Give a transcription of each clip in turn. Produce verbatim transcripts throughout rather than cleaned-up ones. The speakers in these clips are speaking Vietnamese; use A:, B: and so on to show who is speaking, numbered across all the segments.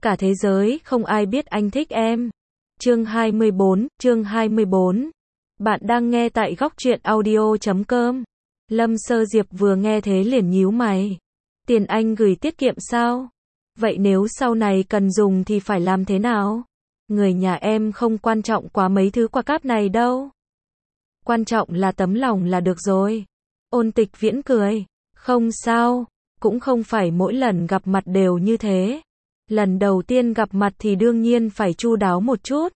A: Cả thế giới không ai biết anh thích em. Chương hai mươi bốn, chương hai mươi bốn. Bạn đang nghe tại góc truyện audio chấm com. Lâm Sơ Diệp vừa nghe thế liền nhíu mày. Tiền anh gửi tiết kiệm sao? Vậy nếu sau này cần dùng thì phải làm thế nào? Người nhà em không quan trọng quá mấy thứ quà cáp này đâu. Quan trọng là tấm lòng là được rồi. Ôn Tịch Viễn cười. Không sao, cũng không phải mỗi lần gặp mặt đều như thế. Lần đầu tiên gặp mặt thì đương nhiên phải chu đáo một chút.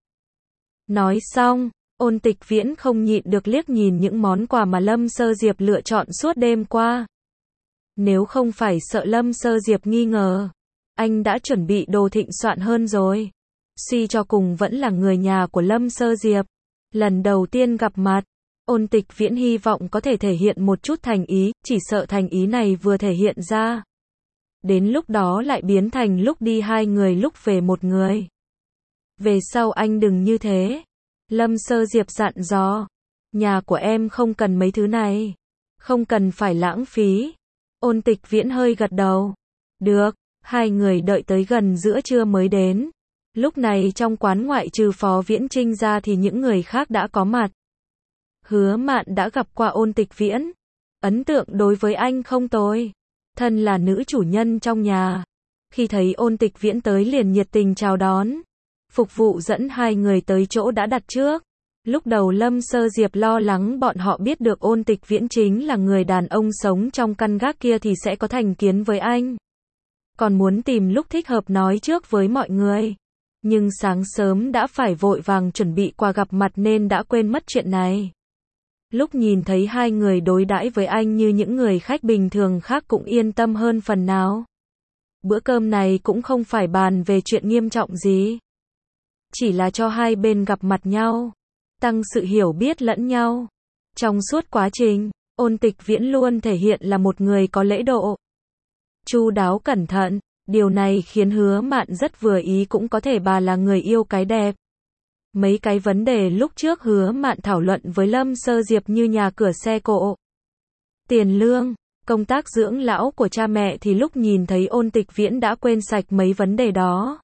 A: Nói xong, Ôn Tịch Viễn không nhịn được liếc nhìn những món quà mà Lâm Sơ Diệp lựa chọn suốt đêm qua. Nếu không phải sợ Lâm Sơ Diệp nghi ngờ, anh đã chuẩn bị đồ thịnh soạn hơn rồi. Suy cho cùng vẫn là người nhà của Lâm Sơ Diệp. Lần đầu tiên gặp mặt, Ôn Tịch Viễn hy vọng có thể thể hiện một chút thành ý, chỉ sợ thành ý này vừa thể hiện ra. Đến lúc đó lại biến thành lúc đi hai người lúc về một người. Về sau anh đừng như thế. Lâm Sơ Diệp dặn dò. Nhà của em không cần mấy thứ này. Không cần phải lãng phí. Ôn Tịch Viễn hơi gật đầu. Được, hai người đợi tới gần giữa trưa mới đến. Lúc này trong quán ngoại trừ Phó Viễn Trinh ra thì những người khác đã có mặt. Hứa Mạn đã gặp qua Ôn Tịch Viễn. Ấn tượng đối với anh không tồi. Thân là nữ chủ nhân trong nhà. Khi thấy Ôn Tịch Viễn tới liền nhiệt tình chào đón. Phục vụ dẫn hai người tới chỗ đã đặt trước. Lúc đầu Lâm Sơ Diệp lo lắng bọn họ biết được Ôn Tịch Viễn chính là người đàn ông sống trong căn gác kia thì sẽ có thành kiến với anh. Còn muốn tìm lúc thích hợp nói trước với mọi người. Nhưng sáng sớm đã phải vội vàng chuẩn bị quà gặp mặt nên đã quên mất chuyện này. Lúc nhìn thấy hai người đối đãi với anh như những người khách bình thường khác cũng yên tâm hơn phần nào. Bữa cơm này cũng không phải bàn về chuyện nghiêm trọng gì. Chỉ là cho hai bên gặp mặt nhau, tăng sự hiểu biết lẫn nhau. Trong suốt quá trình, Ôn Tịch Viễn luôn thể hiện là một người có lễ độ, chu đáo cẩn thận. Điều này khiến Hứa Mạn rất vừa ý, cũng có thể bà là người yêu cái đẹp. Mấy cái vấn đề lúc trước Hứa Mạn thảo luận với Lâm Sơ Diệp như nhà cửa xe cộ, tiền lương, công tác dưỡng lão của cha mẹ thì lúc nhìn thấy Ôn Tịch Viễn đã quên sạch mấy vấn đề đó.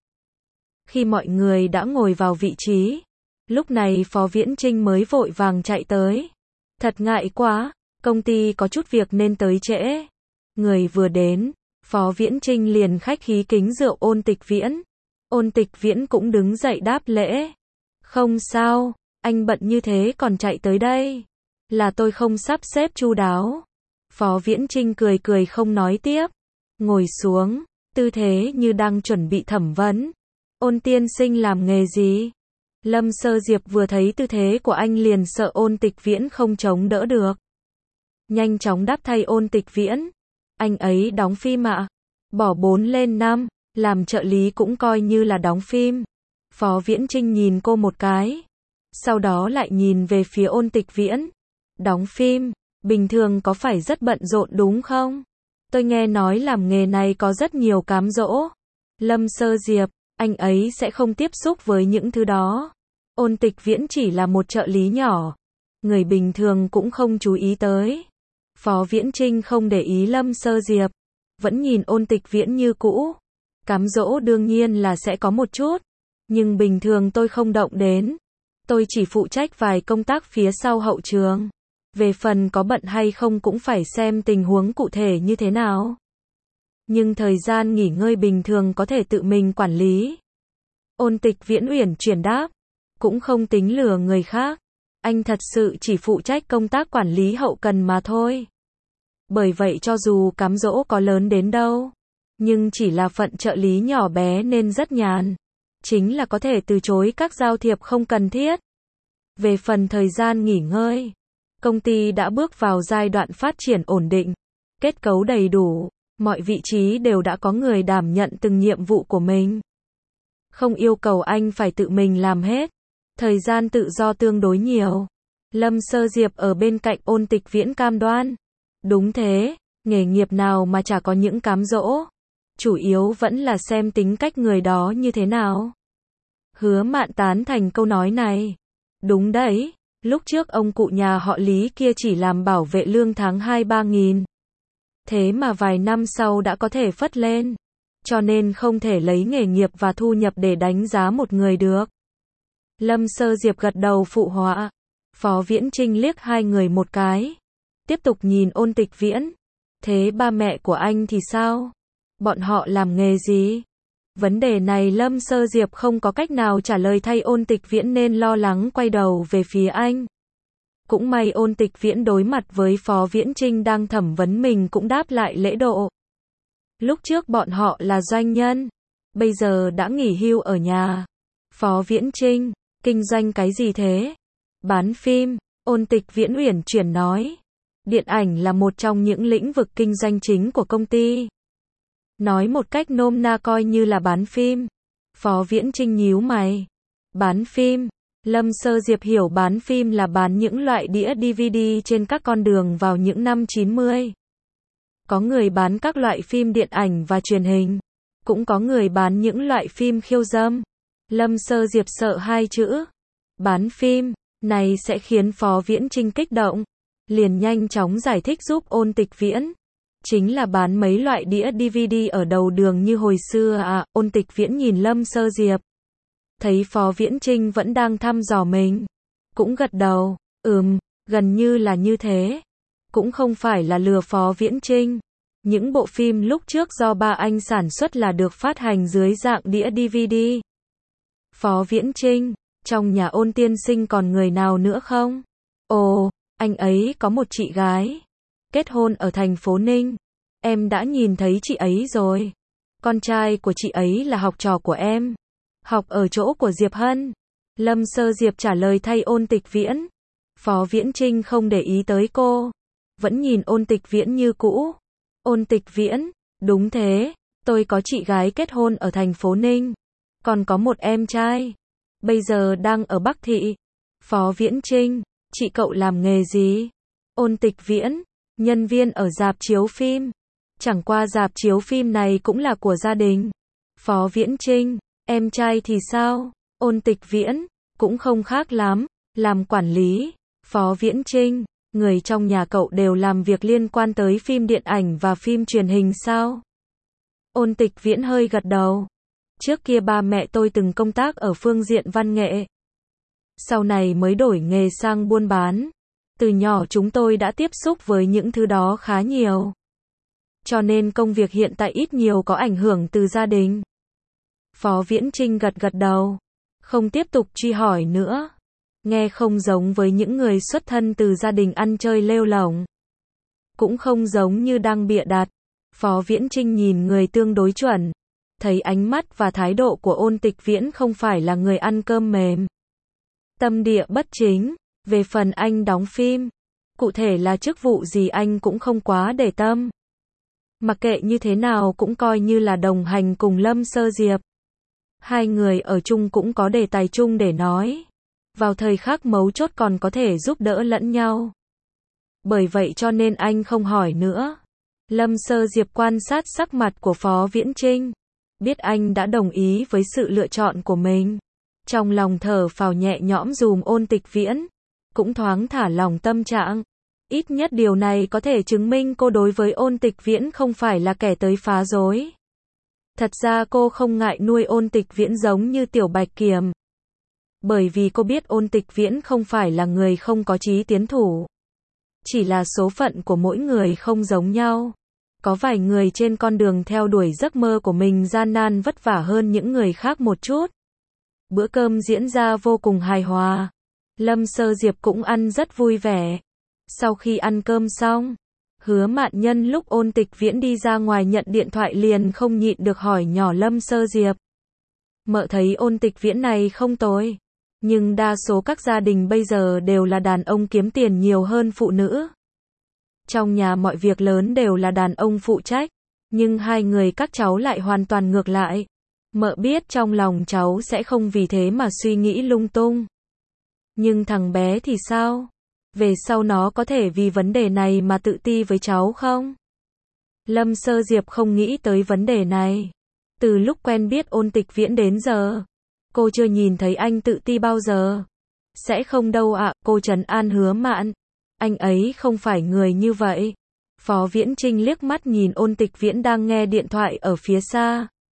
A: Khi mọi người đã ngồi vào vị trí, lúc này Phó Viễn Trinh mới vội vàng chạy tới. Thật ngại quá, công ty có chút việc nên tới trễ. Người vừa đến, Phó Viễn Trinh liền khách khí kính rượu Ôn Tịch Viễn. Ôn Tịch Viễn cũng đứng dậy đáp lễ. Không sao, anh bận như thế còn chạy tới đây. Là tôi không sắp xếp chu đáo. Phó Viễn Trinh cười cười không nói tiếp. Ngồi xuống, tư thế như đang chuẩn bị thẩm vấn. Ôn tiên sinh làm nghề gì? Lâm Sơ Diệp vừa thấy tư thế của anh liền sợ Ôn Tịch Viễn không chống đỡ được. Nhanh chóng đáp thay Ôn Tịch Viễn. Anh ấy đóng phim ạ. Bỏ bốn lên năm, làm trợ lý cũng coi như là đóng phim. Phó Viễn Trinh nhìn cô một cái. Sau đó lại nhìn về phía Ôn Tịch Viễn. Đóng phim, bình thường có phải rất bận rộn đúng không? Tôi nghe nói làm nghề này có rất nhiều cám dỗ. Lâm Sơ Diệp, anh ấy sẽ không tiếp xúc với những thứ đó. Ôn Tịch Viễn chỉ là một trợ lý nhỏ. Người bình thường cũng không chú ý tới. Phó Viễn Trinh không để ý Lâm Sơ Diệp. Vẫn nhìn Ôn Tịch Viễn như cũ. Cám dỗ đương nhiên là sẽ có một chút. Nhưng bình thường tôi không động đến. Tôi chỉ phụ trách vài công tác phía sau hậu trường. Về phần có bận hay không cũng phải xem tình huống cụ thể như thế nào. Nhưng thời gian nghỉ ngơi bình thường có thể tự mình quản lý. Ôn Tịch Viễn uyển chuyển đáp. Cũng không tính lừa người khác. Anh thật sự chỉ phụ trách công tác quản lý hậu cần mà thôi. Bởi vậy cho dù cám dỗ có lớn đến đâu, nhưng chỉ là phận trợ lý nhỏ bé nên rất nhàn. Chính là có thể từ chối các giao thiệp không cần thiết. Về phần thời gian nghỉ ngơi, công ty đã bước vào giai đoạn phát triển ổn định, kết cấu đầy đủ, mọi vị trí đều đã có người đảm nhận từng nhiệm vụ của mình. Không yêu cầu anh phải tự mình làm hết. Thời gian tự do tương đối nhiều. Lâm Sơ Diệp ở bên cạnh Ôn Tịch Viễn cam đoan. Đúng thế, nghề nghiệp nào mà chả có những cám dỗ. Chủ yếu vẫn là xem tính cách người đó như thế nào. Hứa Mạn tán thành câu nói này. Đúng đấy, lúc trước ông cụ nhà họ Lý kia chỉ làm bảo vệ lương tháng hai ba nghìn. Thế mà vài năm sau đã có thể phất lên. cho nên không thể lấy nghề nghiệp và thu nhập để đánh giá một người được. Lâm Sơ Diệp gật đầu phụ họa. Phó Viễn Trinh liếc hai người một cái. Tiếp tục nhìn Ôn Tịch Viễn. Thế ba mẹ của anh thì sao? Bọn họ làm nghề gì? Vấn đề này Lâm Sơ Diệp không có cách nào trả lời thay Ôn Tịch Viễn nên lo lắng quay đầu về phía anh. Cũng may Ôn Tịch Viễn đối mặt với Phó Viễn Trinh đang thẩm vấn mình cũng đáp lại lễ độ. Lúc trước bọn họ là doanh nhân, bây giờ đã nghỉ hưu ở nhà. Phó Viễn Trinh, kinh doanh cái gì thế? Bán phim, Ôn Tịch Viễn uyển chuyển nói. Điện ảnh là một trong những lĩnh vực kinh doanh chính của công ty. Nói một cách nôm na coi như là bán phim. Phó Viễn Trinh nhíu mày. Bán phim, Lâm Sơ Diệp hiểu bán phim là bán những loại đĩa đê vê đê trên các con đường vào những năm chín mươi. Có người bán các loại phim điện ảnh và truyền hình. Cũng có người bán những loại phim khiêu dâm. Lâm Sơ Diệp sợ hai chữ. Bán phim, này sẽ khiến Phó Viễn Trinh kích động. Liền nhanh chóng giải thích giúp Ôn Tịch Viễn. Chính là bán mấy loại đĩa đê vê đê ở đầu đường như hồi xưa à. Ôn Tịch Viễn nhìn Lâm Sơ Diệp. Thấy Phó Viễn Trinh vẫn đang thăm dò mình. Cũng gật đầu. Ừm, gần như là như thế. Cũng không phải là lừa Phó Viễn Trinh. Những bộ phim lúc trước do ba anh sản xuất là được phát hành dưới dạng đĩa đê vê đê. Phó Viễn Trinh, trong nhà Ôn tiên sinh còn người nào nữa không? Ồ, anh ấy có một chị gái. Kết hôn ở thành phố Ninh. Em đã nhìn thấy chị ấy rồi. Con trai của chị ấy là học trò của em. Học ở chỗ của Diệp Hân. Lâm Sơ Diệp trả lời thay Ôn Tịch Viễn. Phó Viễn Trinh không để ý tới cô. Vẫn nhìn Ôn Tịch Viễn như cũ. Ôn Tịch Viễn, đúng thế. Tôi có chị gái kết hôn ở thành phố Ninh. Còn có một em trai. Bây giờ đang ở Bắc Thị. Phó Viễn Trinh, chị cậu làm nghề gì? Ôn Tịch Viễn, nhân viên ở rạp chiếu phim. Chẳng qua rạp chiếu phim này cũng là của gia đình. Phó Viễn Trinh, em trai thì sao? Ôn Tịch Viễn, cũng không khác lắm, làm quản lý. Phó Viễn Trinh, người trong nhà cậu đều làm việc liên quan tới phim điện ảnh và phim truyền hình sao? Ôn Tịch Viễn hơi gật đầu. Trước kia ba mẹ tôi từng công tác ở phương diện văn nghệ. Sau này mới đổi nghề sang buôn bán. Từ nhỏ chúng tôi đã tiếp xúc với những thứ đó khá nhiều. Cho nên công việc hiện tại ít nhiều có ảnh hưởng từ gia đình. Phó Viễn Trinh gật gật đầu. Không tiếp tục truy hỏi nữa. Nghe không giống với những người xuất thân từ gia đình ăn chơi lêu lổng. Cũng không giống như đang bịa đặt. Phó Viễn Trinh nhìn người tương đối chuẩn. Thấy ánh mắt và thái độ của Ôn Tịch Viễn không phải là người ăn cơm mềm. Tâm địa bất chính. Về phần anh đóng phim, cụ thể là chức vụ gì anh cũng không quá để tâm. Mặc kệ như thế nào cũng coi như là đồng hành cùng Lâm Sơ Diệp. Hai người ở chung cũng có đề tài chung để nói. Vào thời khắc mấu chốt còn có thể giúp đỡ lẫn nhau. Bởi vậy cho nên anh không hỏi nữa. Lâm Sơ Diệp quan sát sắc mặt của Phó Viễn Trinh. Biết anh đã đồng ý với sự lựa chọn của mình. Trong lòng thở phào nhẹ nhõm dùm Ôn Tịch Viễn. Cũng thoáng thả lòng tâm trạng. Ít nhất điều này có thể chứng minh cô đối với Ôn Tịch Viễn không phải là kẻ tới phá rối. Thật ra cô không ngại nuôi Ôn Tịch Viễn giống như tiểu bạch kiểm. Bởi vì cô biết Ôn Tịch Viễn không phải là người không có chí tiến thủ. Chỉ là số phận của mỗi người không giống nhau. Có vài người trên con đường theo đuổi giấc mơ của mình gian nan vất vả hơn những người khác một chút. Bữa cơm diễn ra vô cùng hài hòa. Lâm Sơ Diệp cũng ăn rất vui vẻ. Sau khi ăn cơm xong, Hứa Mạn Nhân lúc Ôn Tịch Viễn đi ra ngoài nhận điện thoại liền không nhịn được hỏi nhỏ Lâm Sơ Diệp. Mợ thấy Ôn Tịch Viễn này không tồi. Nhưng đa số các gia đình bây giờ đều là đàn ông kiếm tiền nhiều hơn phụ nữ. Trong nhà mọi việc lớn đều là đàn ông phụ trách. Nhưng hai người các cháu lại hoàn toàn ngược lại. Mợ biết trong lòng cháu sẽ không vì thế mà suy nghĩ lung tung. Nhưng thằng bé thì sao? Về sau nó có thể vì vấn đề này mà tự ti với cháu không? Lâm Sơ Diệp không nghĩ tới vấn đề này. Từ lúc quen biết Ôn Tịch Viễn đến giờ, cô chưa nhìn thấy anh tự ti bao giờ. Sẽ không đâu ạ, cô trấn an Hứa Mạn. Anh ấy không phải người như vậy. Phó Viễn Trinh liếc mắt nhìn Ôn Tịch Viễn đang nghe điện thoại ở phía xa.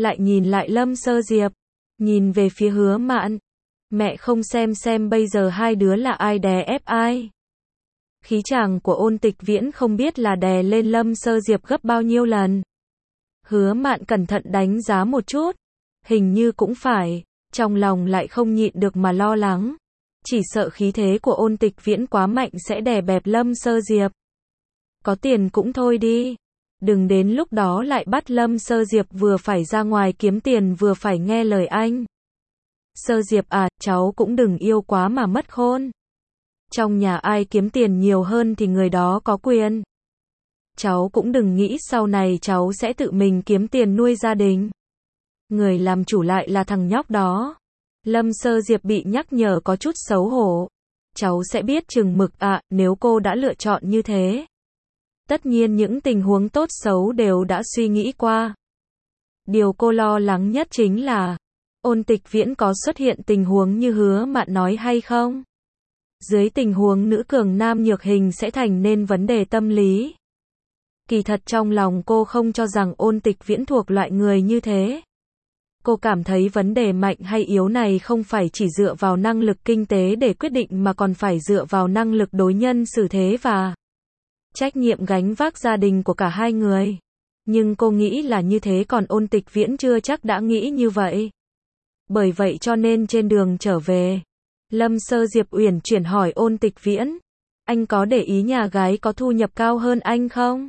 A: lại nhìn lại Lâm Sơ Diệp, nhìn về phía Hứa Mạn. Mẹ không xem xem bây giờ hai đứa là ai đè ép ai. Khí chàng của Ôn Tịch Viễn không biết là đè lên Lâm Sơ Diệp gấp bao nhiêu lần. Hứa Mạn cẩn thận đánh giá một chút, hình như cũng phải, trong lòng lại không nhịn được mà lo lắng. Chỉ sợ khí thế của Ôn Tịch Viễn quá mạnh sẽ đè bẹp Lâm Sơ Diệp. Có tiền cũng thôi đi, đừng đến lúc đó lại bắt Lâm Sơ Diệp vừa phải ra ngoài kiếm tiền vừa phải nghe lời anh. Sơ Diệp à, cháu cũng đừng yêu quá mà mất khôn. Trong nhà ai kiếm tiền nhiều hơn thì người đó có quyền. Cháu cũng đừng nghĩ sau này cháu sẽ tự mình kiếm tiền nuôi gia đình. Người làm chủ lại là thằng nhóc đó. Lâm Sơ Diệp bị nhắc nhở có chút xấu hổ. Cháu sẽ biết chừng mực ạ, nếu cô đã lựa chọn như thế. Tất nhiên những tình huống tốt xấu đều đã suy nghĩ qua. Điều cô lo lắng nhất chính là Ôn Tịch Viễn có xuất hiện tình huống như Hứa Mạn nói hay không? Dưới tình huống nữ cường nam nhược hình sẽ thành nên vấn đề tâm lý. Kỳ thật trong lòng cô không cho rằng Ôn Tịch Viễn thuộc loại người như thế. Cô cảm thấy vấn đề mạnh hay yếu này không phải chỉ dựa vào năng lực kinh tế để quyết định mà còn phải dựa vào năng lực đối nhân xử thế và trách nhiệm gánh vác gia đình của cả hai người. Nhưng cô nghĩ là như thế còn Ôn Tịch Viễn chưa chắc đã nghĩ như vậy. Bởi vậy cho nên trên đường trở về, Lâm Sơ Diệp uyển chuyển hỏi Ôn Tịch Viễn, anh có để ý nhà gái có thu nhập cao hơn anh không?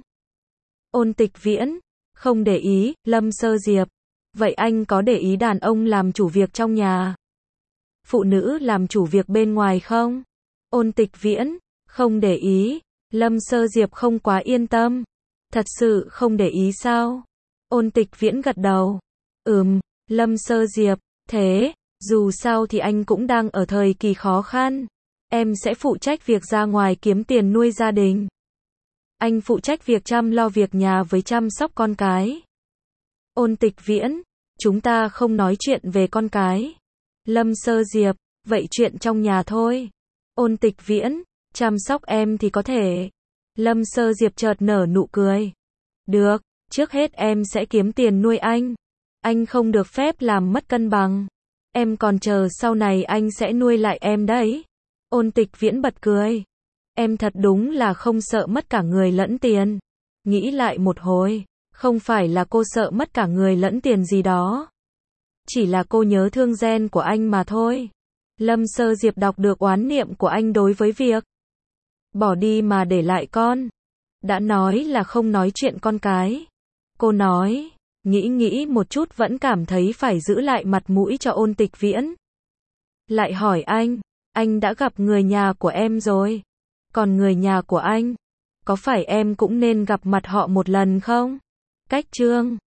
A: Ôn Tịch Viễn, không để ý. Lâm Sơ Diệp, vậy anh có để ý đàn ông làm chủ việc trong nhà, phụ nữ làm chủ việc bên ngoài không? Ôn Tịch Viễn, không để ý. Lâm Sơ Diệp không quá yên tâm, thật sự không để ý sao? Ôn Tịch Viễn gật đầu, ừm. Lâm Sơ Diệp, thế, dù sao thì anh cũng đang ở thời kỳ khó khăn, em sẽ phụ trách việc ra ngoài kiếm tiền nuôi gia đình. Anh phụ trách việc chăm lo việc nhà với chăm sóc con cái. Ôn Tịch Viễn, chúng ta không nói chuyện về con cái. Lâm Sơ Diệp, vậy chuyện trong nhà thôi. Ôn Tịch Viễn, chăm sóc em thì có thể. Lâm Sơ Diệp chợt nở nụ cười. Được, trước hết em sẽ kiếm tiền nuôi anh. Anh không được phép làm mất cân bằng. Em còn chờ sau này anh sẽ nuôi lại em đấy. Ôn Tịch Viễn bật cười. Em thật đúng là không sợ mất cả người lẫn tiền. Nghĩ lại một hồi, không phải là cô sợ mất cả người lẫn tiền gì đó. Chỉ là cô nhớ thương gen của anh mà thôi. Lâm Sơ Diệp đọc được oán niệm của anh đối với việc bỏ đi mà để lại con. Đã nói là không nói chuyện con cái. Cô nói, nghĩ nghĩ một chút vẫn cảm thấy phải giữ lại mặt mũi cho Ôn Tịch Viễn. Lại hỏi anh, anh đã gặp người nhà của em rồi. Còn người nhà của anh, có phải em cũng nên gặp mặt họ một lần không? Cách chương